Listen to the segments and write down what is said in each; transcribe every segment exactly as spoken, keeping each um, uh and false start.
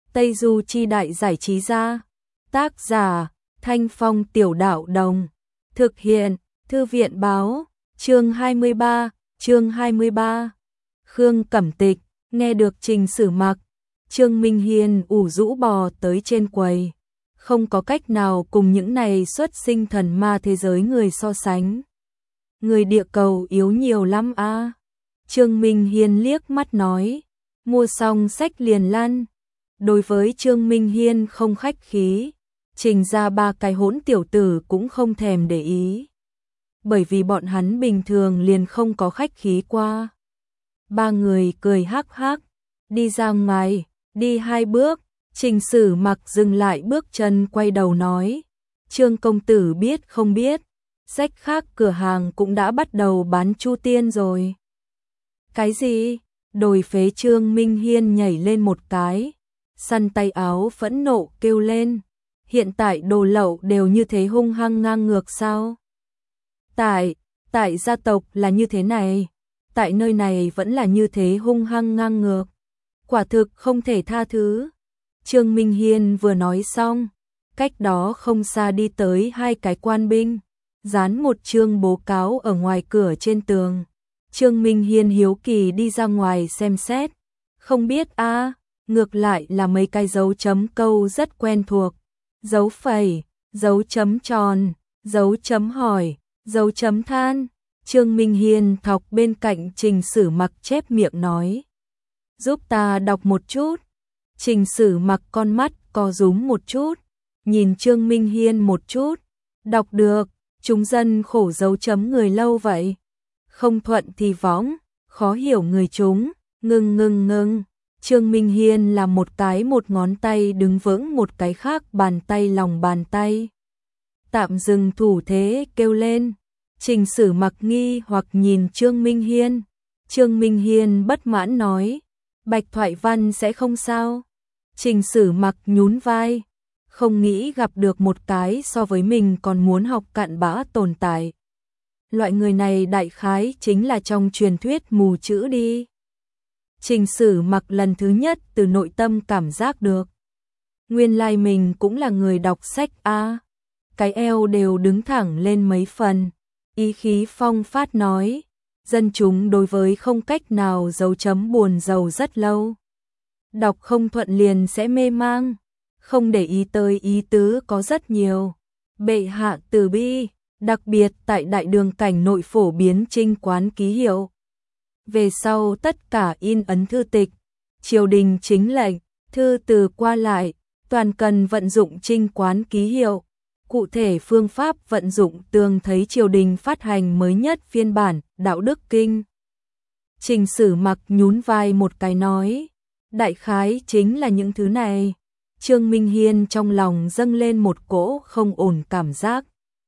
Tây Du Chi Đại Giải Trí Gia. Tác giả Thanh Phong Tiểu Đạo Đồng. Thực hiện Thư viện Báo. Chương hai mươi ba, chương hai mươi ba. Khương Cẩm Tịch, nghe được Trình Sử Mặc, Trương Minh Hiên ủ rũ bò tới trên quầy. Không có cách nào cùng những này xuất sinh thần ma thế giới người so sánh. Người địa cầu yếu nhiều lắm a. À. Trương Minh Hiên liếc mắt nói, mua xong sách liền lăn. Đối với Trương Minh Hiên không khách khí, Trình ra ba cái hỗn tiểu tử cũng không thèm để ý. Bởi vì bọn hắn bình thường liền không có khách khí qua. Ba người cười hắc hắc, đi ra ngoài, đi hai bước, Trình Sử Mặc dừng lại bước chân quay đầu nói, Trương công tử biết không biết, sách khác cửa hàng cũng đã bắt đầu bán Chu Tiên rồi. Cái gì? Đồi phế Trương Minh Hiên nhảy lên một cái, săn tay áo phẫn nộ kêu lên, hiện tại đồ lậu đều như thế hung hăng ngang ngược sao? Tại, tại gia tộc là như thế này, tại nơi này vẫn là như thế hung hăng ngang ngược. Quả thực không thể tha thứ. Trương Minh Hiên vừa nói xong, cách đó không xa đi tới hai cái quan binh, dán một chương bố cáo ở ngoài cửa trên tường. Trương Minh Hiên hiếu kỳ đi ra ngoài xem xét, không biết a, à, ngược lại là mấy cái dấu chấm câu rất quen thuộc. Dấu phẩy, dấu chấm tròn, dấu chấm hỏi, dấu chấm than. Trương Minh Hiên thọc bên cạnh Trình Sử Mặc chép miệng nói, giúp ta đọc một chút. Trình Sử Mặc con mắt co rúm một chút, nhìn Trương Minh Hiên một chút, đọc được, chúng dân khổ dấu chấm người lâu vậy. Không thuận thì võng, khó hiểu người chúng, ngưng ngưng ngưng. Trương Minh Hiên là một cái một ngón tay đứng vững một cái khác bàn tay lòng bàn tay. Tạm dừng thủ thế kêu lên. Trình Sử Mặc nghi hoặc nhìn Trương Minh Hiên. Trương Minh Hiên bất mãn nói, Bạch Thoại Văn sẽ không sao. Trình Sử Mặc nhún vai, không nghĩ gặp được một cái so với mình còn muốn học cặn bã tồn tại. Loại người này đại khái chính là trong truyền thuyết mù chữ đi. Trình Sử Mặc lần thứ nhất từ nội tâm cảm giác được, nguyên lai mình cũng là người đọc sách a. À. Cái eo đều đứng thẳng lên mấy phần, ý khí phong phát nói, dân chúng đối với không cách nào dấu chấm buồn rầu rất lâu. Đọc không thuận liền sẽ mê mang, không để ý tới ý tứ có rất nhiều. Bệ hạ từ bi, đặc biệt tại đại đường cảnh nội phổ biến trinh quán ký hiệu. Về sau tất cả in ấn thư tịch, triều đình chính lệnh, thư từ qua lại, toàn cần vận dụng trinh quán ký hiệu. Cụ thể phương pháp vận dụng tường thấy triều đình phát hành mới nhất phiên bản Đạo Đức Kinh. Trình Sử Mặc nhún vai một cái nói, đại khái chính là những thứ này. Trương Minh Hiên trong lòng dâng lên một cỗ không ổn cảm giác.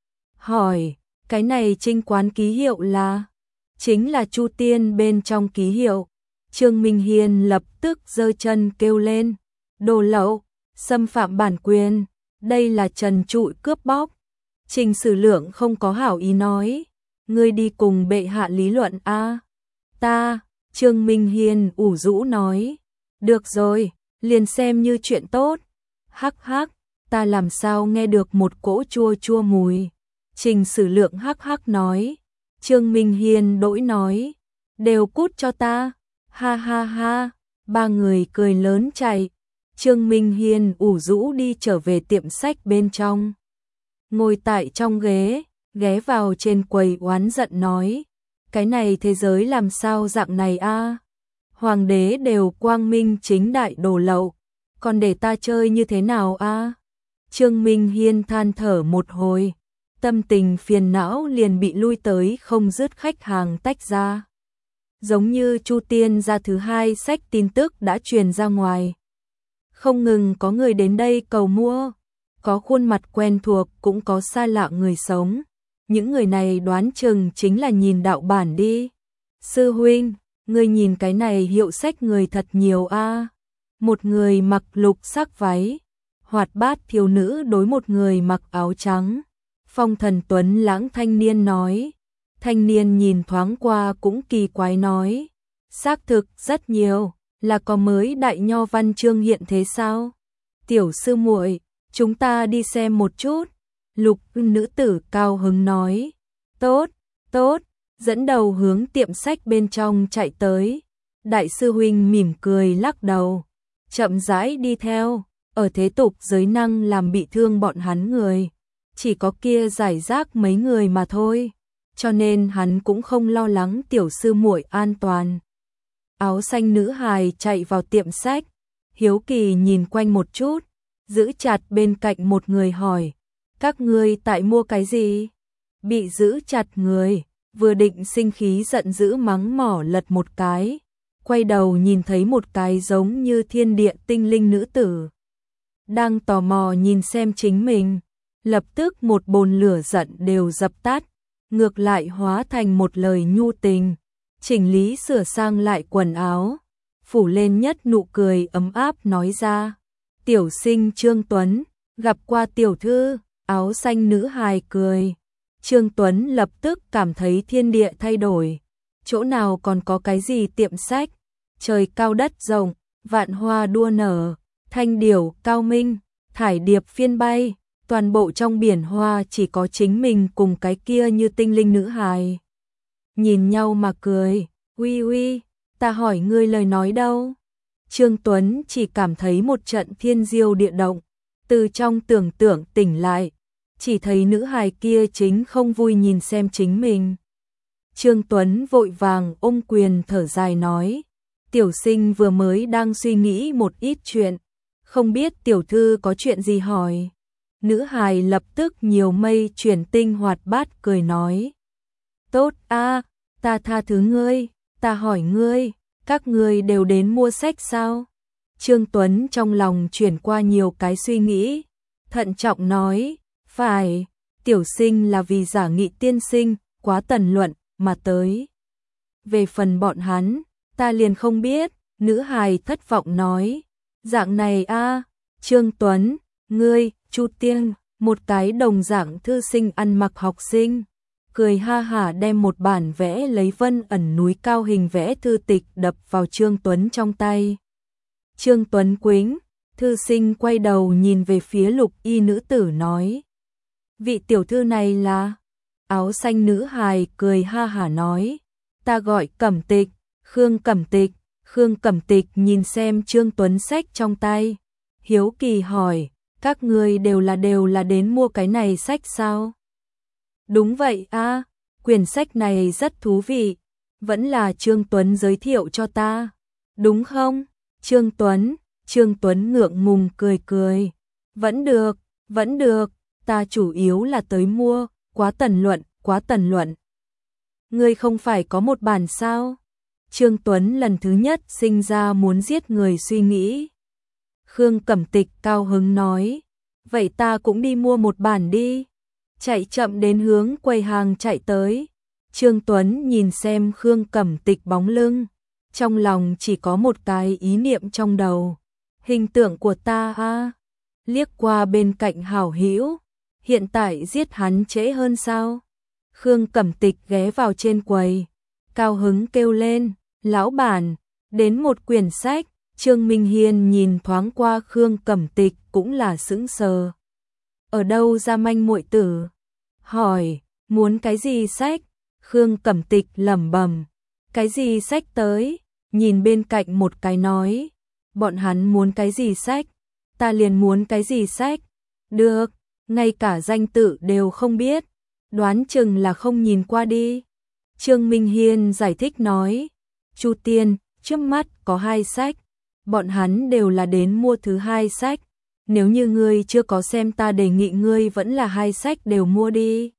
Hỏi, cái này trinh quán ký hiệu là? Chính là Chu Tiên bên trong ký hiệu. Trương Minh Hiên lập tức giơ chân kêu lên, đồ lậu, xâm phạm bản quyền, đây là trần trụi cướp bóc. Trình Sử Lượng không có hảo ý nói, ngươi đi cùng bệ hạ lý luận a. À? Ta, Trương Minh Hiên ủ rũ nói, được rồi, liền xem như chuyện tốt. Hắc hắc, ta làm sao nghe được một cỗ chua chua mùi. Trình Sử Lượng hắc hắc nói. Trương Minh Hiên đỗi nói, đều cút cho ta. Ha ha ha, ba người cười lớn chạy. Trương Minh Hiên ủ rũ đi trở về tiệm sách bên trong. Ngồi tại trong ghế, ghé vào trên quầy oán giận nói, cái này thế giới làm sao dạng này a? À? Hoàng đế đều quang minh chính đại đồ lậu, còn để ta chơi như thế nào a? À? Trương Minh Hiên than thở một hồi, tâm tình phiền não liền bị lui tới không dứt khách hàng tách ra. Giống như Chu Tiên ra thứ hai sách tin tức đã truyền ra ngoài. Không ngừng có người đến đây cầu mua, có khuôn mặt quen thuộc cũng có xa lạ người sống. Những người này đoán chừng chính là nhìn đạo bản đi. Sư huynh, người nhìn cái này hiệu sách người thật nhiều a. À. Một người mặc lục sắc váy, hoạt bát thiếu nữ đối một người mặc áo trắng. Phong thần tuấn lãng thanh niên nói. Thanh niên nhìn thoáng qua cũng kỳ quái nói, xác thực rất nhiều. là có mới đại nho văn chương hiện thế sao? Tiểu sư muội, chúng ta đi xem một chút. Lục nữ tử cao hứng nói. Tốt, tốt, dẫn đầu hướng tiệm sách bên trong chạy tới. Đại sư huynh mỉm cười lắc đầu, chậm rãi đi theo. Ở thế tục giới năng làm bị thương bọn hắn người, chỉ có kia giải rác mấy người mà thôi, cho nên hắn cũng không lo lắng tiểu sư muội an toàn. Áo xanh nữ hài chạy vào tiệm sách, hiếu kỳ nhìn quanh một chút, giữ chặt bên cạnh một người hỏi, các ngươi tại mua cái gì? Bị giữ chặt người, vừa định sinh khí giận dữ mắng mỏ lật một cái, quay đầu nhìn thấy một cái giống như thiên địa tinh linh nữ tử. Đang tò mò nhìn xem chính mình, lập tức một bồn lửa giận đều dập tắt, ngược lại hóa thành một lời nhu tình, chỉnh lý sửa sang lại quần áo, phủ lên nhất nụ cười ấm áp nói ra, tiểu sinh Trương Tuấn, gặp qua tiểu thư. Áo xanh nữ hài cười, Trương Tuấn lập tức cảm thấy thiên địa thay đổi, chỗ nào còn có cái gì tiệm sách, trời cao đất rộng, vạn hoa đua nở, thanh điểu cao minh, thải điệp phiên bay, toàn bộ trong biển hoa chỉ có chính mình cùng cái kia như tinh linh nữ hài. Nhìn nhau mà cười, uy uy, ta hỏi ngươi lời nói đâu? Trương Tuấn chỉ cảm thấy một trận thiên diêu địa động, từ trong tưởng tượng tỉnh lại, chỉ thấy nữ hài kia chính không vui nhìn xem chính mình. Trương Tuấn vội vàng ôm quyền thở dài nói, tiểu sinh vừa mới đang suy nghĩ một ít chuyện, không biết tiểu thư có chuyện gì hỏi. Nữ hài lập tức nhiều mây chuyển tinh hoạt bát cười nói, tốt a, ta tha thứ ngươi, ta hỏi ngươi, các ngươi đều đến mua sách sao? Trương Tuấn trong lòng chuyển qua nhiều cái suy nghĩ, thận trọng nói, phải, tiểu sinh là vì giả nghị tiên sinh, quá tần luận, mà tới. Về phần bọn hắn, ta liền không biết, nữ hài thất vọng nói, dạng này a, Trương Tuấn, ngươi, Chu Tiên, một cái đồng dạng thư sinh ăn mặc học sinh, cười ha hả đem một bản vẽ lấy vân ẩn núi cao hình vẽ thư tịch đập vào Trương Tuấn trong tay. Trương Tuấn quính, thư sinh quay đầu nhìn về phía lục y nữ tử nói, vị tiểu thư này là? Áo xanh nữ hài cười ha hả nói, ta gọi Cẩm Tịch, Khương Cẩm Tịch. Khương Cẩm Tịch nhìn xem Trương Tuấn sách trong tay, hiếu kỳ hỏi, các ngươi đều là đều là đến mua cái này sách sao? Đúng vậy a, quyển sách này rất thú vị, vẫn là Trương Tuấn giới thiệu cho ta, đúng không? Trương Tuấn, Trương Tuấn ngượng ngùng cười cười, vẫn được, vẫn được, ta chủ yếu là tới mua, quá tần luận, quá tần luận. Ngươi không phải có một bản sao? Trương Tuấn lần thứ nhất sinh ra muốn giết người suy nghĩ. Khương Cẩm Tịch cao hứng nói, vậy ta cũng đi mua một bản đi. Chạy chậm đến hướng quầy hàng chạy tới. Trương Tuấn nhìn xem Khương Cẩm Tịch bóng lưng, trong lòng chỉ có một cái ý niệm trong đầu. Hình tượng của ta a, liếc qua bên cạnh hảo hữu, hiện tại giết hắn trễ hơn sao? Khương Cẩm Tịch ghé vào trên quầy, cao hứng kêu lên, lão bản, đến một quyển sách. Trương Minh Hiên nhìn thoáng qua Khương Cẩm Tịch cũng là sững sờ. Ở đâu ra manh muội tử? Hỏi, muốn cái gì sách? Khương Cẩm Tịch lẩm bẩm, cái gì sách tới? Nhìn bên cạnh một cái nói, bọn hắn muốn cái gì sách? Ta liền muốn cái gì sách? Được, ngay cả danh tự đều không biết, đoán chừng là không nhìn qua đi. Trương Minh Hiên giải thích nói, Chu Tiên, trước mắt có hai sách, bọn hắn đều là đến mua thứ hai sách, nếu như ngươi chưa có xem ta đề nghị ngươi vẫn là hai sách đều mua đi.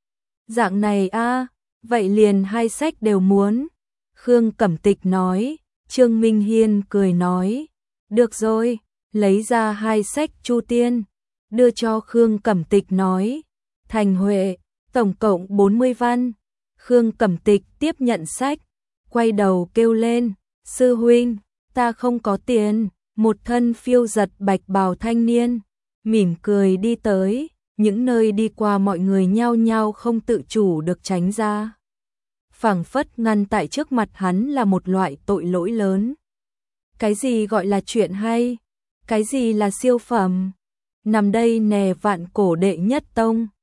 Dạng này a, vậy liền hai sách đều muốn. Khương Cẩm Tịch nói. Trương Minh Hiên cười nói, được rồi, lấy ra hai sách Chu Tiên, đưa cho Khương Cẩm Tịch nói, thành huệ, tổng cộng bốn mươi văn. Khương Cẩm Tịch tiếp nhận sách, quay đầu kêu lên, sư huynh, ta không có tiền. Một thân phiêu giật bạch bào thanh niên, mỉm cười đi tới, những nơi đi qua mọi người nhao nhao không tự chủ được tránh ra. Phảng phất ngăn tại trước mặt hắn là một loại tội lỗi lớn. Cái gì gọi là chuyện hay? Cái gì là siêu phẩm? Nằm đây nè vạn cổ đệ nhất tông.